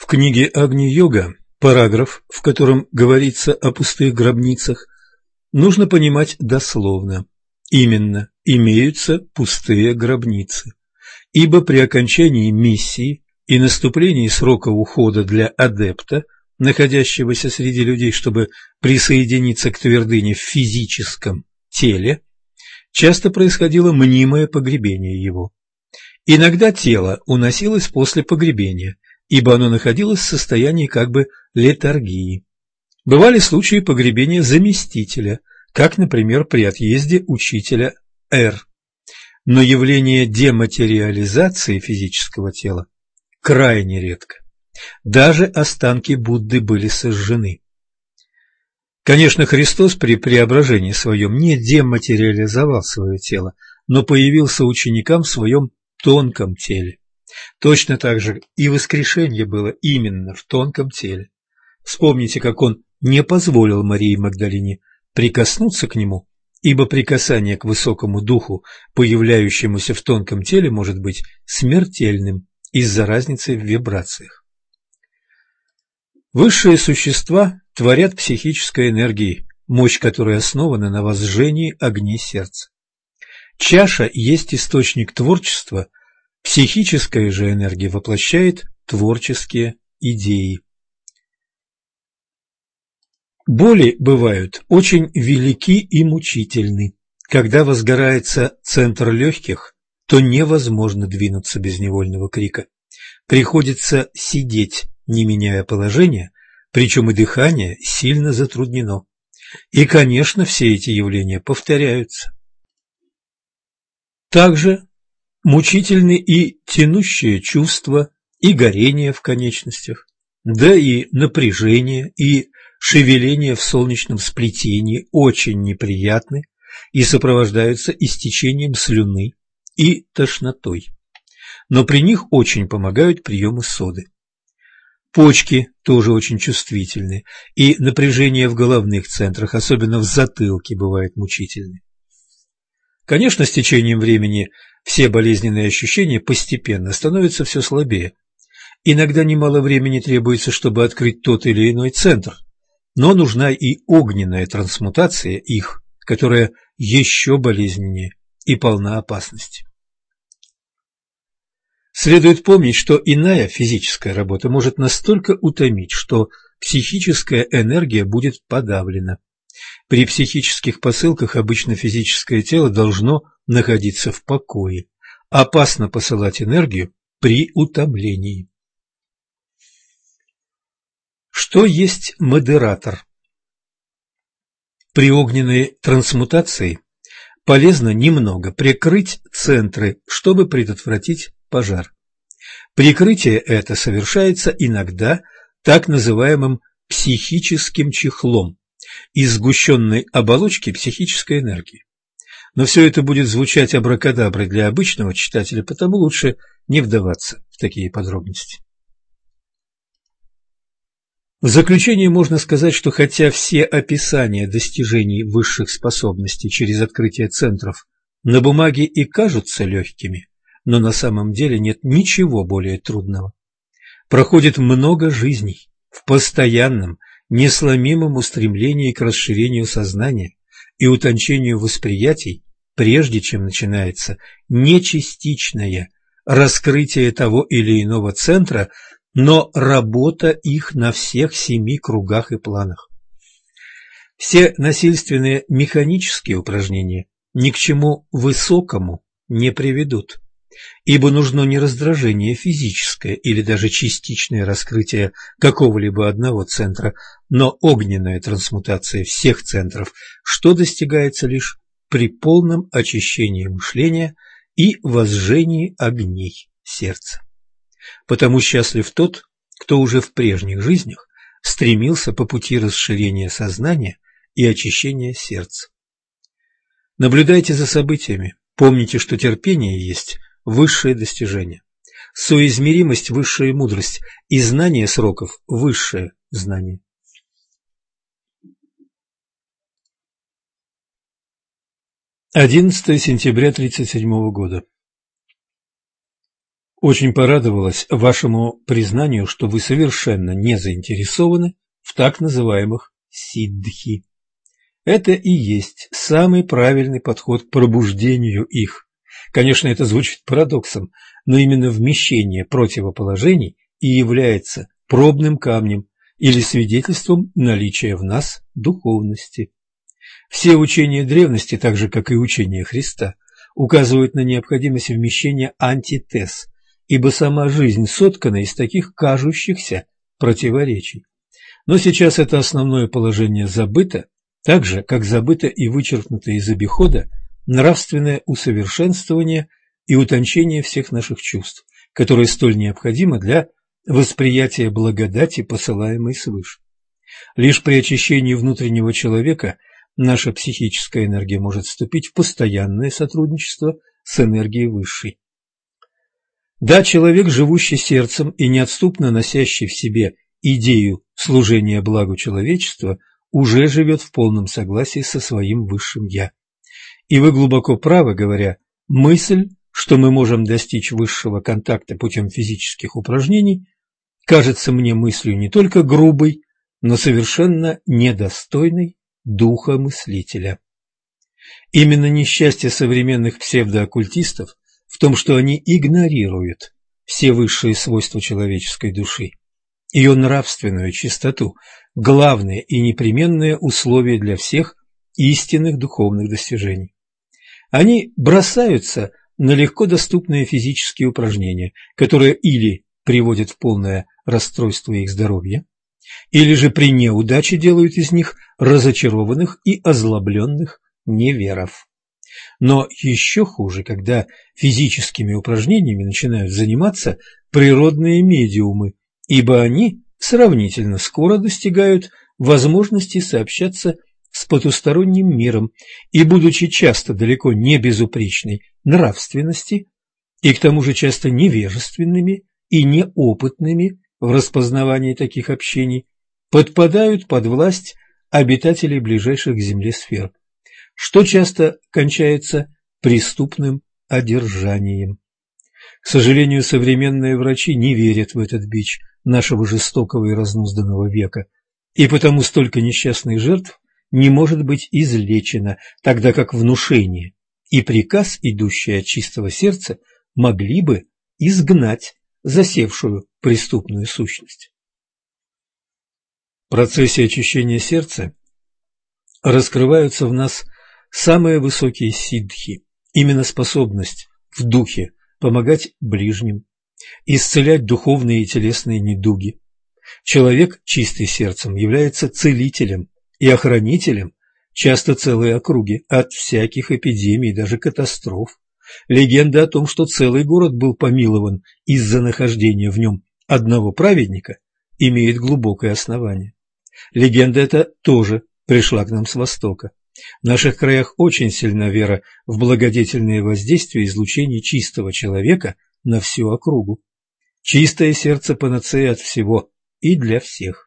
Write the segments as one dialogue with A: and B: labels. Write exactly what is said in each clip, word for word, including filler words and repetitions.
A: книге Агни-йога параграф, в котором говорится о пустых гробницах, нужно понимать дословно. Именно имеются пустые гробницы, ибо при окончании миссии и наступлении срока ухода для адепта, находящегося среди людей, чтобы присоединиться к твердыне в физическом теле, часто происходило мнимое погребение его. Иногда тело уносилось после погребения, ибо оно находилось в состоянии как бы летаргии. Бывали случаи погребения заместителя, как, например, при отъезде учителя Р. Но явление дематериализации физического тела крайне редко. Даже останки Будды были сожжены. Конечно, Христос при преображении своем не дематериализовал свое тело, но появился ученикам в своем тонком теле. Точно так же и воскрешение было именно в тонком теле. Вспомните, как он не позволил Марии Магдалине прикоснуться к нему, ибо прикасание к высокому духу, появляющемуся в тонком теле, может быть смертельным из-за разницы в вибрациях. Высшие существа творят психической энергией, мощь которой основана на возжжении огней сердца. Чаша есть источник творчества, психическая же энергия воплощает творческие идеи. Боли бывают очень велики и мучительны. Когда возгорается центр легких, то невозможно двинуться без невольного крика. Приходится сидеть, не меняя положения, причем и дыхание сильно затруднено. И, конечно, все эти явления повторяются. Также мучительны и тянущие чувства, и горение в конечностях, да и напряжение, и шевеление в солнечном сплетении очень неприятны и сопровождаются истечением слюны и тошнотой. Но при них очень помогают приемы соды. Почки тоже очень чувствительны, и напряжение в головных центрах, особенно в затылке, бывает мучительны. Конечно, с течением времени все болезненные ощущения постепенно становятся все слабее. Иногда немало времени требуется, чтобы открыть тот или иной центр, но нужна и огненная трансмутация их, которая еще болезненнее и полна опасности. Следует помнить, что иная физическая работа может настолько утомить, что психическая энергия будет подавлена. При психических посылках обычно физическое тело должно находиться в покое. Опасно посылать энергию при утомлении. Что есть модератор? При огненной трансмутации полезно немного прикрыть центры, чтобы предотвратить пожар. Прикрытие это совершается иногда так называемым психическим чехлом из сгущенной оболочки психической энергии. Но все это будет звучать абракадаброй для обычного читателя, потому лучше не вдаваться в такие подробности. В заключение можно сказать, что хотя все описания достижений высших способностей через открытие центров на бумаге и кажутся легкими, но на самом деле нет ничего более трудного. Проходит много жизней в постоянном, несломимом устремлении к расширению сознания и утончению восприятий, прежде чем начинается не частичное раскрытие того или иного центра, но работа их на всех семи кругах и планах. Все насильственные механические упражнения ни к чему высокому не приведут, ибо нужно не раздражение физическое или даже частичное раскрытие какого-либо одного центра, но огненная трансмутация всех центров, что достигается лишь при полном очищении мышления и возжжении огней сердца. Потому счастлив тот, кто уже в прежних жизнях стремился по пути расширения сознания и очищения сердца. Наблюдайте за событиями, помните, что терпение есть высшее достижение, соизмеримость – высшая мудрость, и знание сроков – высшее знание. одиннадцатое сентября тысяча девятьсот тридцать седьмого года. очень порадовалась вашему признанию, что вы совершенно не заинтересованы в так называемых сиддхи. Это и есть самый правильный подход к пробуждению их. Конечно, это звучит парадоксом, но именно вмещение противоположений и является пробным камнем или свидетельством наличия в нас духовности. Все учения древности, так же как и учения Христа, указывают на необходимость вмещения антитез, ибо сама жизнь соткана из таких кажущихся противоречий. Но сейчас это основное положение забыто, так же, как забыто и вычеркнуто из обихода нравственное усовершенствование и утончение всех наших чувств, которое столь необходимо для восприятия благодати, посылаемой свыше. Лишь при очищении внутреннего человека наша психическая энергия может вступить в постоянное сотрудничество с энергией высшей. Да, человек, живущий сердцем и неотступно носящий в себе идею служения благу человечества, уже живет в полном согласии со своим высшим «я». И вы глубоко правы, говоря, мысль, что мы можем достичь высшего контакта путем физических упражнений, кажется мне мыслью не только грубой, но совершенно недостойной духа мыслителя. Именно несчастье современных псевдооккультистов в том, что они игнорируют все высшие свойства человеческой души, ее нравственную чистоту, главное и непременное условие для всех истинных духовных достижений. Они бросаются на легко доступные физические упражнения, которые или приводят в полное расстройство их здоровья, или же при неудаче делают из них разочарованных и озлобленных неверов. Но еще хуже, когда физическими упражнениями начинают заниматься природные медиумы, ибо они сравнительно скоро достигают возможности сообщаться с потусторонним миром и, будучи часто далеко не безупречной нравственности, и к тому же часто невежественными и неопытными в распознавании таких общений, подпадают под власть обитателей ближайших к Земле сфер, что часто кончается преступным одержанием. К сожалению, современные врачи не верят в этот бич нашего жестокого и разнузданного века, и потому столько несчастных жертв не может быть излечено, тогда как внушение и приказ, идущий от чистого сердца, могли бы изгнать засевшую преступную сущность. В процессе очищения сердца раскрываются в нас самые высокие сиддхи, именно способность в духе помогать ближним, исцелять духовные и телесные недуги. Человек, чистый сердцем, является целителем и охранителем часто целой округи от всяких эпидемий, даже катастроф. Легенда о том, что целый город был помилован из-за нахождения в нем одного праведника, имеет глубокое основание. Легенда эта тоже пришла к нам с Востока. В наших краях очень сильна вера в благодетельное воздействие излучений чистого человека на всю округу. Чистое сердце панацея от всего и для всех.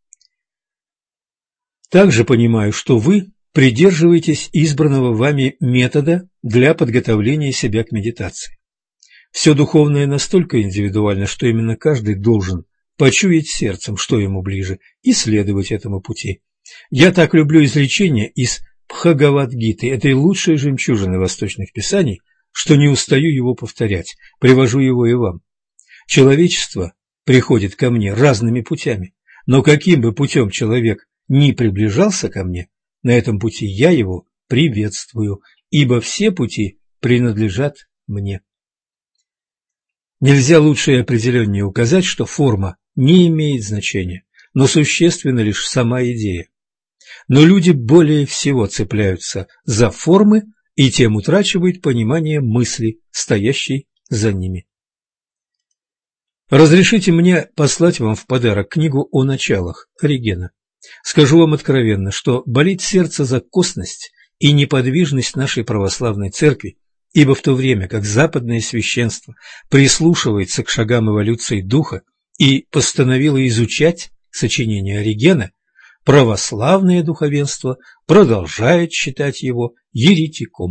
A: Также понимаю, что вы придерживаетесь избранного вами метода для подготовления себя к медитации. Все духовное настолько индивидуально, что именно каждый должен почуять сердцем, что ему ближе, и следовать этому пути. Я так люблю изречение из Бхагавад-гиты, этой лучшей жемчужины восточных писаний, что не устаю его повторять, привожу его и вам. Человечество приходит ко мне разными путями, но каким бы путем человек ни приближался ко мне, на этом пути я его приветствую, ибо все пути принадлежат мне. Нельзя лучше и определеннее указать, что форма не имеет значения, но существенна лишь сама идея. Но люди более всего цепляются за формы и тем утрачивают понимание мысли, стоящей за ними. Разрешите мне послать вам в подарок книгу о началах Оригена. Скажу вам откровенно, что болит сердце за косность и неподвижность нашей православной церкви, ибо в то время как западное священство прислушивается к шагам эволюции духа и постановило изучать сочинения Оригена, православное духовенство продолжает считать его еретиком.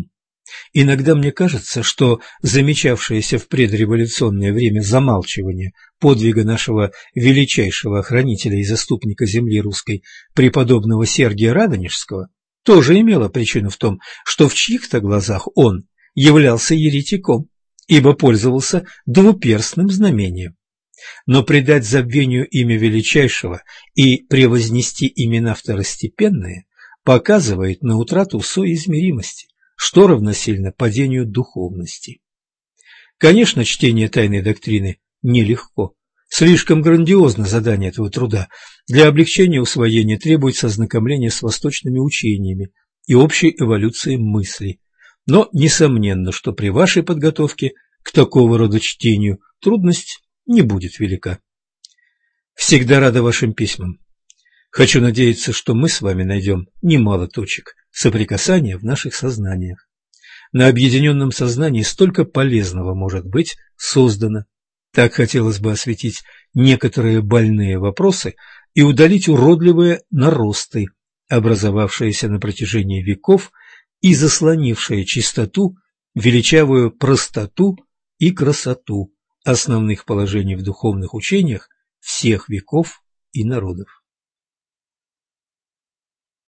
A: Иногда мне кажется, что замечавшееся в предреволюционное время замалчивание подвига нашего величайшего охранителя и заступника земли русской, преподобного Сергия Радонежского, тоже имело причину в том, что в чьих-то глазах он являлся еретиком, ибо пользовался двуперстным знамением. Но предать забвению имя величайшего и превознести имена второстепенные показывает на утрату соизмеримости, что равносильно падению духовности. Конечно, чтение тайной доктрины нелегко. Слишком грандиозно задание этого труда. Для облегчения усвоения требуется ознакомление с восточными учениями и общей эволюцией мысли. Но несомненно, что при вашей подготовке к такого рода чтению трудность не будет велика. Всегда рада вашим письмам. Хочу надеяться, что мы с вами найдем немало точек соприкасания в наших сознаниях. На объединенном сознании столько полезного может быть создано. Так хотелось бы осветить некоторые больные вопросы и удалить уродливые наросты, образовавшиеся на протяжении веков и заслонившие чистоту, величавую простоту и красоту основных положений в духовных учениях всех веков и народов.